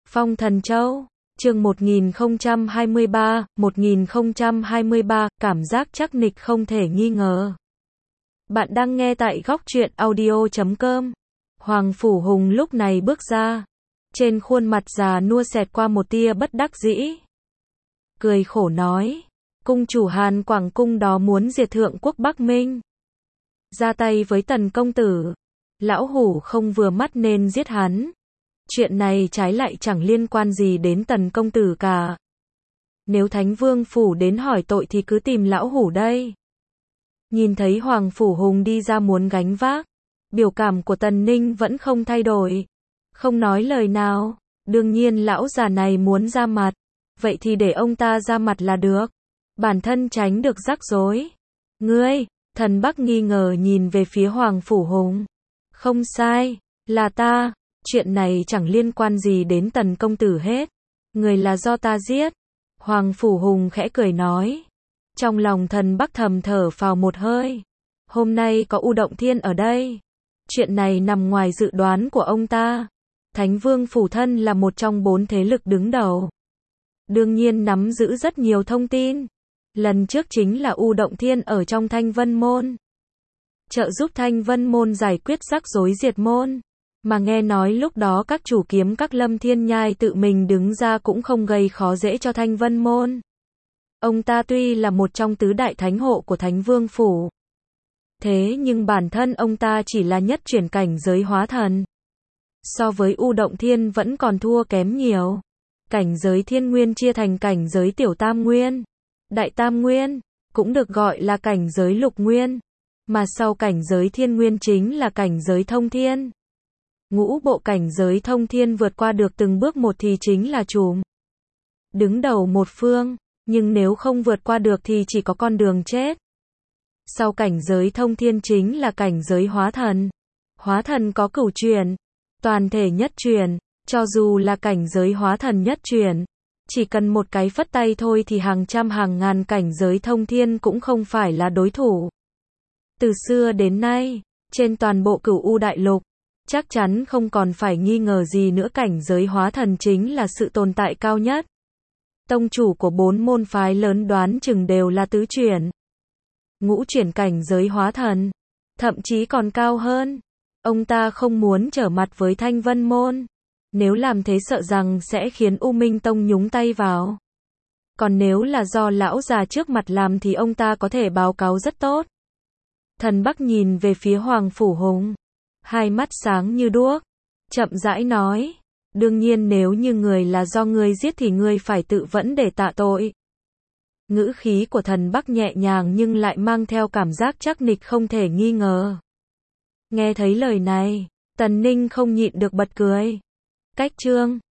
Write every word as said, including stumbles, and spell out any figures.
Phong Thần Châu, chương một nghìn không trăm hai mươi ba, một nghìn không trăm hai mươi ba, cảm giác chắc nịch không thể nghi ngờ. Bạn đang nghe tại góc truyện audio chấm com. Hoàng Phủ Hùng lúc này bước ra. Trên khuôn mặt già nua xẹt qua một tia bất đắc dĩ. Cười khổ nói, cung chủ Hàn Quảng cung đó muốn diệt thượng quốc Bắc Minh. Ra tay với Tần công tử. Lão hủ không vừa mắt nên giết hắn. Chuyện này trái lại chẳng liên quan gì đến Tần công tử cả. Nếu Thánh Vương phủ đến hỏi tội thì cứ tìm lão hủ đây. Nhìn thấy Hoàng Phủ Hùng đi ra muốn gánh vác, biểu cảm của Tần Ninh vẫn không thay đổi, không nói lời nào. Đương nhiên lão già này muốn ra mặt, vậy thì để ông ta ra mặt là được, bản thân tránh được rắc rối. Ngươi, Thần Bắc nghi ngờ nhìn về phía Hoàng Phủ Hùng. Không sai, là ta. Chuyện này chẳng liên quan gì đến Tần công tử hết. Người là do ta giết. Hoàng Phủ Hùng khẽ cười nói. Trong lòng Thần Bắc thầm thở phào một hơi. Hôm nay có U Động Thiên ở đây. Chuyện này nằm ngoài dự đoán của ông ta. Thánh Vương phủ thân là một trong bốn thế lực đứng đầu. Đương nhiên nắm giữ rất nhiều thông tin. Lần trước chính là U Động Thiên ở trong Thanh Vân Môn. Trợ giúp Thanh Vân Môn giải quyết rắc rối diệt môn. Mà nghe nói lúc đó các chủ kiếm các Lâm Thiên Nhai tự mình đứng ra cũng không gây khó dễ cho Thanh Vân Môn. Ông ta tuy là một trong tứ đại thánh hộ của Thánh Vương phủ, thế nhưng bản thân ông ta chỉ là nhất chuyển cảnh giới hóa thần. So với U Động Thiên vẫn còn thua kém nhiều. Cảnh giới thiên nguyên chia thành cảnh giới tiểu tam nguyên, đại tam nguyên, cũng được gọi là cảnh giới lục nguyên. Mà sau cảnh giới thiên nguyên chính là cảnh giới thông thiên. Ngũ bộ cảnh giới thông thiên vượt qua được từng bước một thì chính là trùm đứng đầu một phương, nhưng nếu không vượt qua được thì chỉ có con đường chết. Sau cảnh giới thông thiên chính là cảnh giới hóa thần. Hóa thần có cửu truyền, toàn thể nhất truyền, cho dù là cảnh giới hóa thần nhất truyền, chỉ cần một cái phất tay thôi thì hàng trăm hàng ngàn cảnh giới thông thiên cũng không phải là đối thủ. Từ xưa đến nay, trên toàn bộ Cửu U đại lục, chắc chắn không còn phải nghi ngờ gì nữa, cảnh giới hóa thần chính là sự tồn tại cao nhất. Tông chủ của bốn môn phái lớn đoán chừng đều là tứ chuyển, ngũ chuyển cảnh giới hóa thần, thậm chí còn cao hơn. Ông ta không muốn trở mặt với Thanh Vân Môn. Nếu làm thế sợ rằng sẽ khiến U Minh Tông nhúng tay vào. Còn nếu là do lão già trước mặt làm thì ông ta có thể báo cáo rất tốt. Thần Bắc nhìn về phía Hoàng Phủ Hùng, hai mắt sáng như đuốc, chậm rãi nói, đương nhiên nếu như người là do ngươi giết thì ngươi phải tự vẫn để tạ tội. Ngữ khí của Thần Bắc nhẹ nhàng nhưng lại mang theo cảm giác chắc nịch không thể nghi ngờ. Nghe thấy lời này, Tần Ninh không nhịn được bật cười. Cách chương